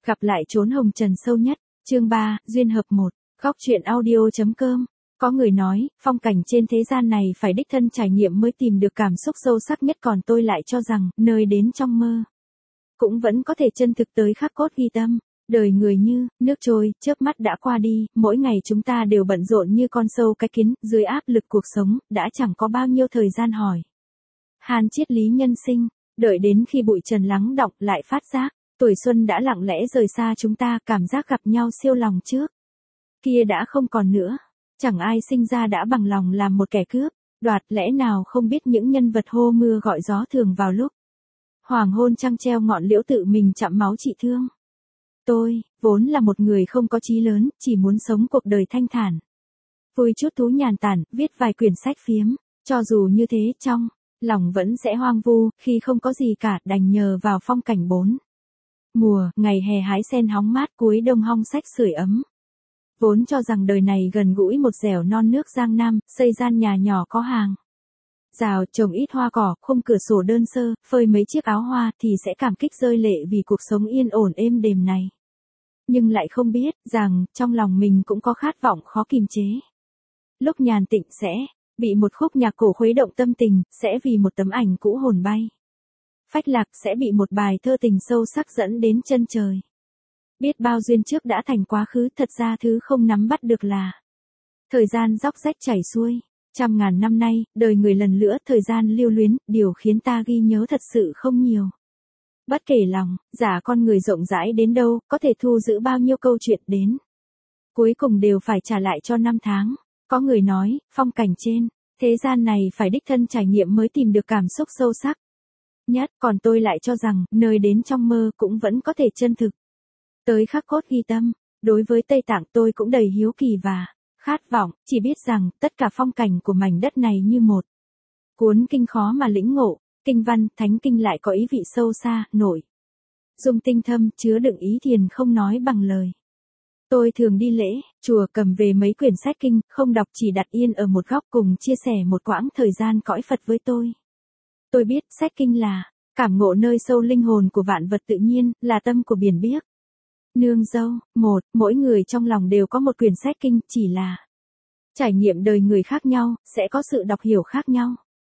Gặp lại chốn hồng trần sâu nhất, chương 3, duyên hợp 1, góc truyện audio.com. Có người nói, phong cảnh trên thế gian này phải đích thân trải nghiệm mới tìm được cảm xúc sâu sắc nhất, còn tôi lại cho rằng, nơi đến trong mơ, cũng vẫn có thể chân thực tới khắc cốt ghi tâm. Đời người như, nước trôi, chớp mắt đã qua đi, mỗi ngày chúng ta đều bận rộn như con sâu cái kiến, dưới áp lực cuộc sống, đã chẳng có bao nhiêu thời gian hỏi han triết lý nhân sinh, đợi đến khi bụi trần lắng đọng lại phát giác, tuổi xuân đã lặng lẽ rời xa chúng ta, cảm giác gặp nhau siêu lòng trước kia đã không còn nữa. Chẳng ai sinh ra đã bằng lòng làm một kẻ cướp, đoạt, lẽ nào không biết những nhân vật hô mưa gọi gió thường vào lúc hoàng hôn trăng treo ngọn liễu tự mình chặm máu trị thương. Tôi, vốn là một người không có chí lớn, chỉ muốn sống cuộc đời thanh thản. Vui chút thú nhàn tản, viết vài quyển sách phiếm, cho dù như thế trong lòng vẫn sẽ hoang vu, khi không có gì cả, đành nhờ vào phong cảnh bốn mùa, ngày hè hái sen hóng mát, cuối đông hong sách sưởi ấm. Vốn cho rằng đời này gần gũi một dẻo non nước Giang Nam, xây gian nhà nhỏ có hàng rào, trồng ít hoa cỏ, khung cửa sổ đơn sơ, phơi mấy chiếc áo hoa thì sẽ cảm kích rơi lệ vì cuộc sống yên ổn êm đềm này. Nhưng lại không biết rằng, trong lòng mình cũng có khát vọng khó kìm chế. Lúc nhàn tịnh sẽ bị một khúc nhạc cổ khuấy động tâm tình, sẽ vì một tấm ảnh cũ hồn bay phách lạc, sẽ bị một bài thơ tình sâu sắc dẫn đến chân trời. Biết bao duyên trước đã thành quá khứ, thật ra thứ không nắm bắt được là thời gian róc rách chảy xuôi. Trăm ngàn năm nay, đời người lần lữa thời gian lưu luyến, điều khiến ta ghi nhớ thật sự không nhiều. Bất kể lòng, giả con người rộng rãi đến đâu, có thể thu giữ bao nhiêu câu chuyện đến cuối cùng đều phải trả lại cho năm tháng. Có người nói, phong cảnh trên thế gian này phải đích thân trải nghiệm mới tìm được cảm xúc sâu sắc nhất, còn tôi lại cho rằng, nơi đến trong mơ cũng vẫn có thể chân thực tới khắc cốt ghi tâm. Đối với Tây Tạng tôi cũng đầy hiếu kỳ và khát vọng, chỉ biết rằng, tất cả phong cảnh của mảnh đất này như một cuốn kinh khó mà lĩnh ngộ, kinh văn, thánh kinh lại có ý vị sâu xa, nội dung tinh thâm, chứa đựng ý thiền không nói bằng lời. Tôi thường đi lễ chùa, cầm về mấy quyển sách kinh, không đọc, chỉ đặt yên ở một góc cùng chia sẻ một quãng thời gian cõi Phật với tôi. Tôi biết, sách kinh là cảm ngộ nơi sâu linh hồn của vạn vật tự nhiên, là tâm của biển biếc. Nương dâu, mỗi người trong lòng đều có một quyển sách kinh, chỉ là trải nghiệm đời người khác nhau, sẽ có sự đọc hiểu khác nhau.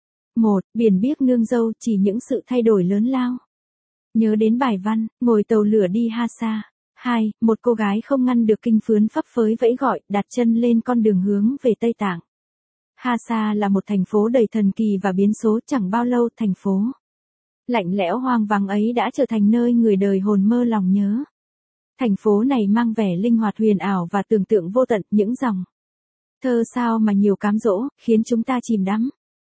Biển biếc nương dâu, chỉ những sự thay đổi lớn lao. Nhớ đến bài văn, ngồi tàu lửa đi Hasa. 2. Một cô gái không ngăn được kinh phướn phấp phới vẫy gọi, đặt chân lên con đường hướng về Tây Tạng. Hasa là một thành phố đầy thần kỳ và biến số, chẳng bao lâu thành phố lạnh lẽo hoang vắng ấy đã trở thành nơi người đời hồn mơ lòng nhớ. Thành phố này mang vẻ linh hoạt huyền ảo và tưởng tượng vô tận, những dòng thơ sao mà nhiều cám dỗ, khiến chúng ta chìm đắm.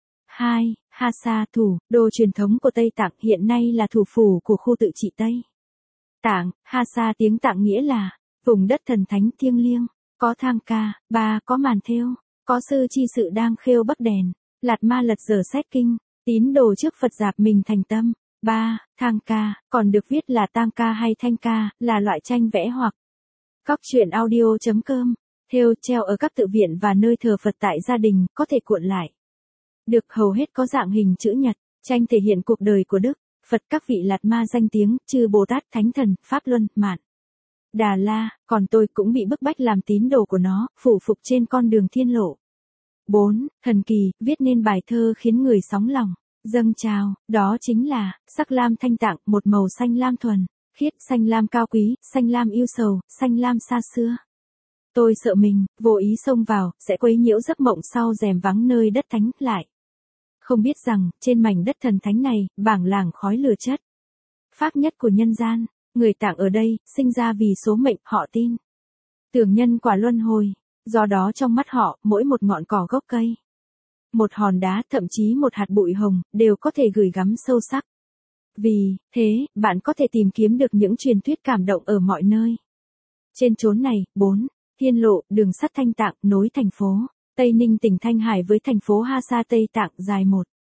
2. Hasa, thủ đô truyền thống của Tây Tạng, hiện nay là thủ phủ của khu tự trị Tây Tạng. Hasa tiếng Tạng nghĩa là vùng đất thần thánh thiêng liêng, có thang ca. 3. Có màn thêu, có sư chi sự đang khêu bắc đèn, lạt ma lật dở sách kinh, tín đồ trước Phật dạp mình thành tâm. 3. Thang ca, còn được viết là tang ca hay thanh ca, là loại tranh vẽ hoặc góc truyện audio.com, thêu treo ở các tự viện và nơi thờ Phật tại gia đình, có thể cuộn lại được, hầu hết có dạng hình chữ nhật. Tranh thể hiện cuộc đời của Đức Phật, các vị lạt ma danh tiếng, chư Bồ Tát, Thánh Thần, Pháp Luân, Mạn Đà La, còn tôi cũng bị bức bách làm tín đồ của nó, phủ phục trên con đường thiên lộ. 4. Thần kỳ, viết nên bài thơ khiến người sóng lòng dâng trào, đó chính là sắc lam thanh tạng, một màu xanh lam thuần khiết, xanh lam cao quý, xanh lam yêu sầu, xanh lam xa xưa. Tôi sợ mình vô ý xông vào sẽ quấy nhiễu giấc mộng sau rèm vắng nơi đất thánh, lại không biết rằng trên mảnh đất thần thánh này, bảng làng khói lửa chất phác nhất của nhân gian, người Tạng ở đây sinh ra vì số mệnh, họ tin tưởng nhân quả luân hồi, do đó trong mắt họ, mỗi một ngọn cỏ gốc cây, một hòn đá, thậm chí một hạt bụi hồng, đều có thể gửi gắm sâu sắc. Vì thế, bạn có thể tìm kiếm được những truyền thuyết cảm động ở mọi nơi. Trên chốn này. 4. Thiên lộ, đường sắt Thanh Tạng, nối thành phố Tây Ninh tỉnh Thanh Hải với thành phố Hasa Tây Tạng, dài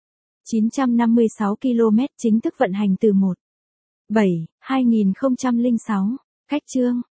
956 km, chính thức vận hành từ 1/7/2006. Khách chương.